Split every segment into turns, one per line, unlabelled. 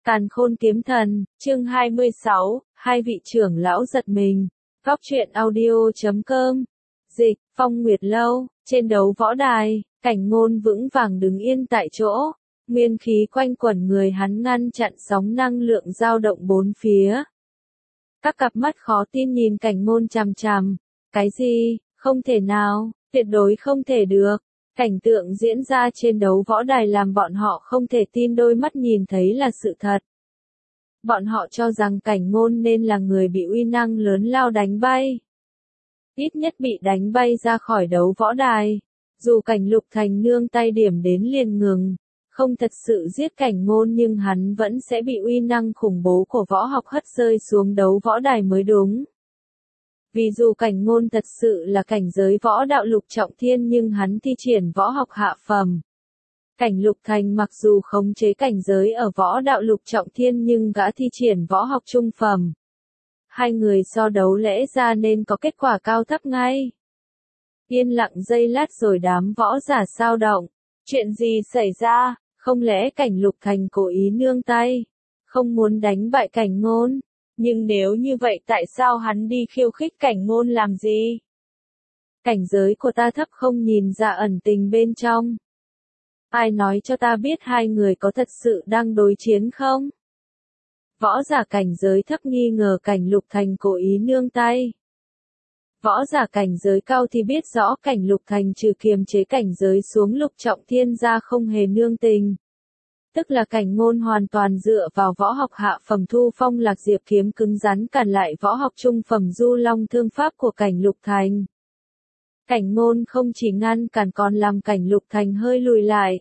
Càn Khôn Kiếm Thần, chương 26, hai vị trưởng lão giật mình. Góc truyện audio.com. Dịch, Phong Nguyệt Lâu, trên đấu võ đài, Cảnh Ngôn vững vàng đứng yên tại chỗ. Nguyên khí quanh quẩn người hắn ngăn chặn sóng năng lượng dao động bốn phía. Các cặp mắt khó tin nhìn Cảnh Ngôn chằm chằm. Cái gì? Không thể nào, tuyệt đối không thể được. Cảnh tượng diễn ra trên đấu võ đài làm bọn họ không thể tin đôi mắt nhìn thấy là sự thật. Bọn họ cho rằng Cảnh Ngôn nên là người bị uy năng lớn lao đánh bay. Ít nhất bị đánh bay ra khỏi đấu võ đài. Dù Cảnh Lục Thành nương tay điểm đến liền ngừng, không thật sự giết Cảnh Ngôn nhưng hắn vẫn sẽ bị uy năng khủng bố của võ học hất rơi xuống đấu võ đài mới đúng. Vì dù Cảnh Ngôn thật sự là cảnh giới võ đạo lục trọng thiên nhưng hắn thi triển võ học hạ phẩm. Cảnh Lục Thành mặc dù khống chế cảnh giới ở võ đạo lục trọng thiên nhưng gã thi triển võ học trung phẩm. Hai người so đấu lẽ ra nên có kết quả cao thấp ngay. Yên lặng giây lát rồi đám võ giả xao động. Chuyện gì xảy ra? Không lẽ Cảnh Lục Thành cố ý nương tay? Không muốn đánh bại Cảnh Ngôn? Nhưng nếu như vậy tại sao hắn đi khiêu khích Cảnh Ngôn làm gì? Cảnh giới của ta thấp không nhìn ra ẩn tình bên trong. Ai nói cho ta biết hai người có thật sự đang đối chiến không? Võ giả cảnh giới thấp nghi ngờ Cảnh Lục Thành cố ý nương tay. Võ giả cảnh giới cao thì biết rõ Cảnh Lục Thành trừ kiềm chế cảnh giới xuống lục trọng thiên ra không hề nương tình. Tức là Cảnh Ngôn hoàn toàn dựa vào võ học hạ phẩm Thu Phong Lạc Diệp kiếm cứng rắn cản lại võ học trung phẩm Du Long Thương Pháp của Cảnh Lục Thành. Cảnh Ngôn không chỉ ngăn cản còn làm Cảnh Lục Thành hơi lùi lại.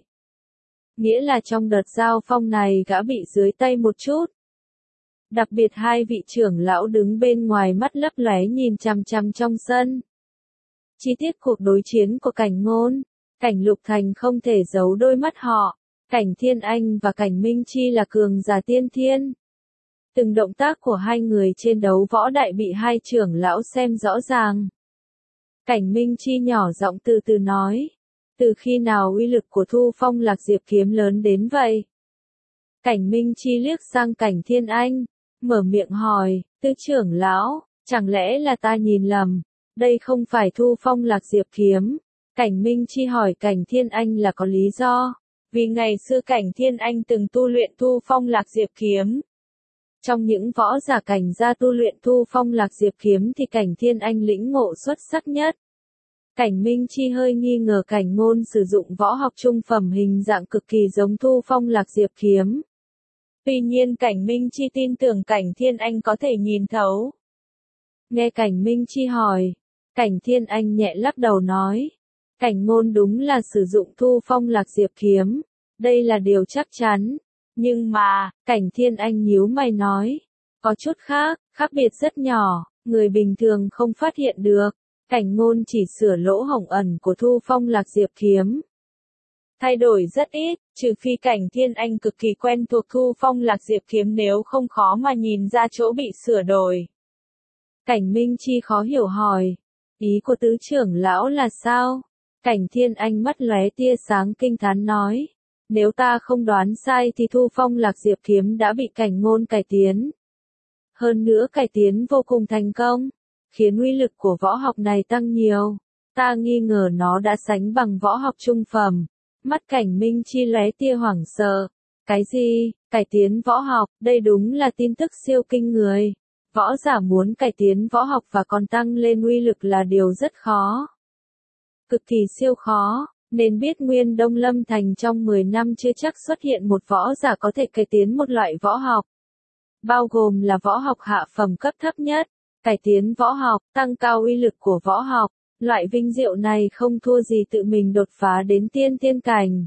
Nghĩa là trong đợt giao phong này gã bị dưới tay một chút. Đặc biệt hai vị trưởng lão đứng bên ngoài mắt lấp lóe nhìn chằm chằm trong sân. Chi tiết cuộc đối chiến của Cảnh Ngôn, Cảnh Lục Thành không thể giấu đôi mắt họ. Cảnh Thiên Anh và Cảnh Minh Chi là cường giả tiên thiên. Từng động tác của hai người trên đấu võ đại bị hai trưởng lão xem rõ ràng. Cảnh Minh Chi nhỏ giọng từ từ nói. Từ khi nào uy lực của Thu Phong Lạc Diệp kiếm lớn đến vậy? Cảnh Minh Chi liếc sang Cảnh Thiên Anh, mở miệng hỏi, Tứ trưởng lão, chẳng lẽ là ta nhìn lầm? Đây không phải Thu Phong Lạc Diệp kiếm. Cảnh Minh Chi hỏi Cảnh Thiên Anh là có lý do. Vì ngày xưa Cảnh Thiên Anh từng tu luyện Thu Phong Lạc Diệp kiếm. Trong những võ giả cảnh gia tu luyện Thu Phong Lạc Diệp kiếm thì Cảnh Thiên Anh lĩnh ngộ xuất sắc nhất. Cảnh Minh Chi hơi nghi ngờ Cảnh Ngôn sử dụng võ học trung phẩm hình dạng cực kỳ giống Thu Phong Lạc Diệp kiếm. Tuy nhiên Cảnh Minh Chi tin tưởng Cảnh Thiên Anh có thể nhìn thấu. Nghe Cảnh Minh Chi hỏi, Cảnh Thiên Anh nhẹ lắc đầu nói. Cảnh Ngôn đúng là sử dụng Thu Phong Lạc Diệp kiếm. Đây là điều chắc chắn. Nhưng mà, Cảnh Thiên Anh nhíu mày nói. Có chút khác biệt rất nhỏ, người bình thường không phát hiện được. Cảnh Ngôn chỉ sửa lỗ hổng ẩn của Thu Phong Lạc Diệp kiếm. Thay đổi rất ít, trừ phi Cảnh Thiên Anh cực kỳ quen thuộc Thu Phong Lạc Diệp kiếm nếu không khó mà nhìn ra chỗ bị sửa đổi. Cảnh Minh Chi khó hiểu hỏi. Ý của tứ trưởng lão là sao? Cảnh Thiên Anh mắt lóe tia sáng kinh thán nói. Nếu ta không đoán sai thì Thu Phong Lạc Diệp kiếm đã bị Cảnh Ngôn cải tiến. Hơn nữa cải tiến vô cùng thành công, khiến uy lực của võ học này tăng nhiều. Ta nghi ngờ nó đã sánh bằng võ học trung phẩm. Mắt Cảnh Minh Chi lóe tia hoảng sợ. Cái gì? Cải tiến võ học? Đây đúng là tin tức siêu kinh người. Võ giả muốn cải tiến võ học và còn tăng lên uy lực là điều rất khó. Cực kỳ siêu khó, nên biết Nguyên Đông Lâm Thành trong 10 năm chưa chắc xuất hiện một võ giả có thể cải tiến một loại võ học. Bao gồm là võ học hạ phẩm cấp thấp nhất, cải tiến võ học, tăng cao uy lực của võ học, loại vinh diệu này không thua gì tự mình đột phá đến tiên thiên cảnh.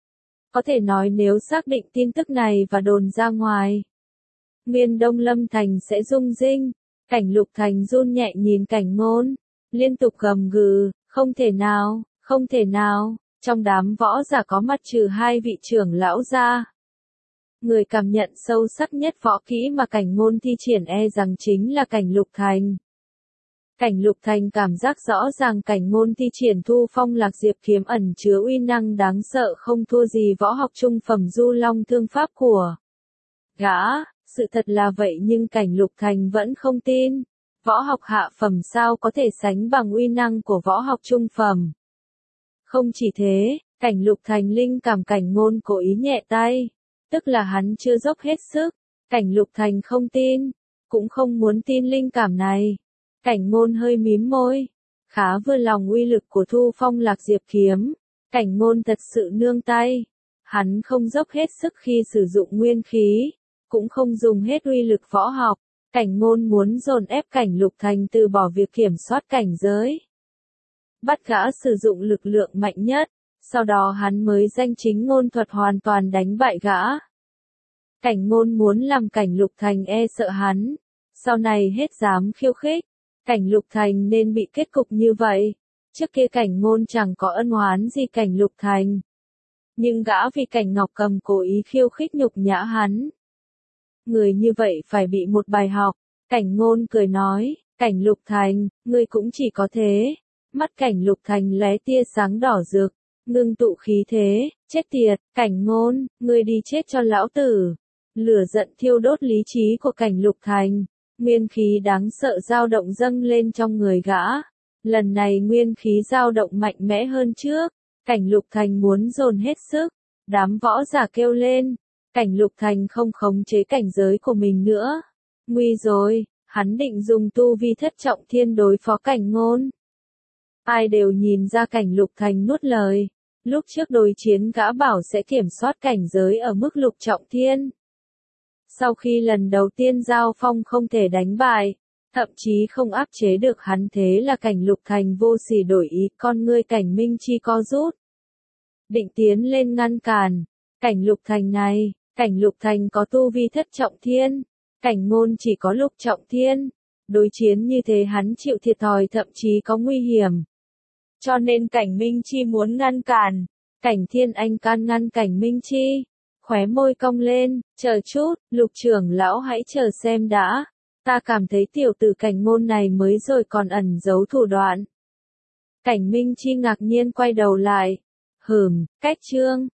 Có thể nói nếu xác định tin tức này và đồn ra ngoài, Nguyên Đông Lâm Thành sẽ rung rinh. Cảnh Lục Thành run nhẹ nhìn Cảnh Ngôn, liên tục gầm gừ, không thể nào, không thể nào. Trong đám võ giả có mặt trừ hai vị trưởng lão ra, người cảm nhận sâu sắc nhất võ kỹ mà Cảnh Ngôn thi triển e rằng chính là Cảnh Lục Thành. Cảnh Lục Thành cảm giác rõ ràng Cảnh Ngôn thi triển Thu Phong Lạc Diệp kiếm ẩn chứa uy năng đáng sợ không thua gì võ học trung phẩm Du Long Thương Pháp của gã, sự thật là vậy nhưng Cảnh Lục Thành vẫn không tin. Võ học hạ phẩm sao có thể sánh bằng uy năng của võ học trung phẩm. Không chỉ thế, Cảnh Lục Thành linh cảm Cảnh Ngôn cố ý nhẹ tay, tức là hắn chưa dốc hết sức. Cảnh Lục Thành không tin, cũng không muốn tin linh cảm này. Cảnh Ngôn hơi mím môi, khá vừa lòng uy lực của Thu Phong Lạc Diệp kiếm. Cảnh Ngôn thật sự nương tay, hắn không dốc hết sức khi sử dụng nguyên khí, cũng không dùng hết uy lực võ học. Cảnh Ngôn muốn dồn ép Cảnh Lục Thành từ bỏ việc kiểm soát cảnh giới, bắt gã sử dụng lực lượng mạnh nhất, sau đó hắn mới danh chính ngôn thuận hoàn toàn đánh bại gã. Cảnh Ngôn muốn làm Cảnh Lục Thành e sợ hắn, sau này hết dám khiêu khích. Cảnh Lục Thành nên bị kết cục như vậy. Trước kia Cảnh Ngôn chẳng có ân oán gì Cảnh Lục Thành, nhưng gã vì Cảnh Ngọc Cầm cố ý khiêu khích nhục nhã hắn. Người như vậy phải bị một bài học. Cảnh Ngôn cười nói, Cảnh Lục Thành, ngươi cũng chỉ có thế. Mắt Cảnh Lục Thành lóe tia sáng đỏ rực, ngưng tụ khí thế, chết tiệt, Cảnh Ngôn, ngươi đi chết cho lão tử. Lửa giận thiêu đốt lý trí của Cảnh Lục Thành, nguyên khí đáng sợ dao động dâng lên trong người gã. Lần này nguyên khí dao động mạnh mẽ hơn trước, Cảnh Lục Thành muốn dồn hết sức. Đám võ giả kêu lên, Cảnh Lục Thành không khống chế cảnh giới của mình nữa. Nguy rồi, hắn định dùng tu vi thất trọng thiên đối phó Cảnh Ngôn. Ai đều nhìn ra Cảnh Lục Thành nuốt lời. Lúc trước đối chiến gã bảo sẽ kiểm soát cảnh giới ở mức lục trọng thiên. Sau khi lần đầu tiên giao phong không thể đánh bại, thậm chí không áp chế được hắn, thế là Cảnh Lục Thành vô sỉ đổi ý, con ngươi Cảnh Minh Chi co rút, định tiến lên ngăn cản. Cảnh Lục Thành này, Cảnh Lục Thành có tu vi thất trọng thiên, Cảnh Ngôn chỉ có lục trọng thiên. Đối chiến như thế hắn chịu thiệt thòi, thậm chí có nguy hiểm. Cho nên Cảnh Minh Chi muốn ngăn cản. Cảnh Thiên Anh can ngăn Cảnh Minh Chi, khóe môi cong lên, chờ chút, Lục trưởng lão hãy chờ xem đã. Ta cảm thấy tiểu tử Cảnh Ngôn này mới rồi còn ẩn giấu thủ đoạn. Cảnh Minh Chi ngạc nhiên quay đầu lại. Cách chương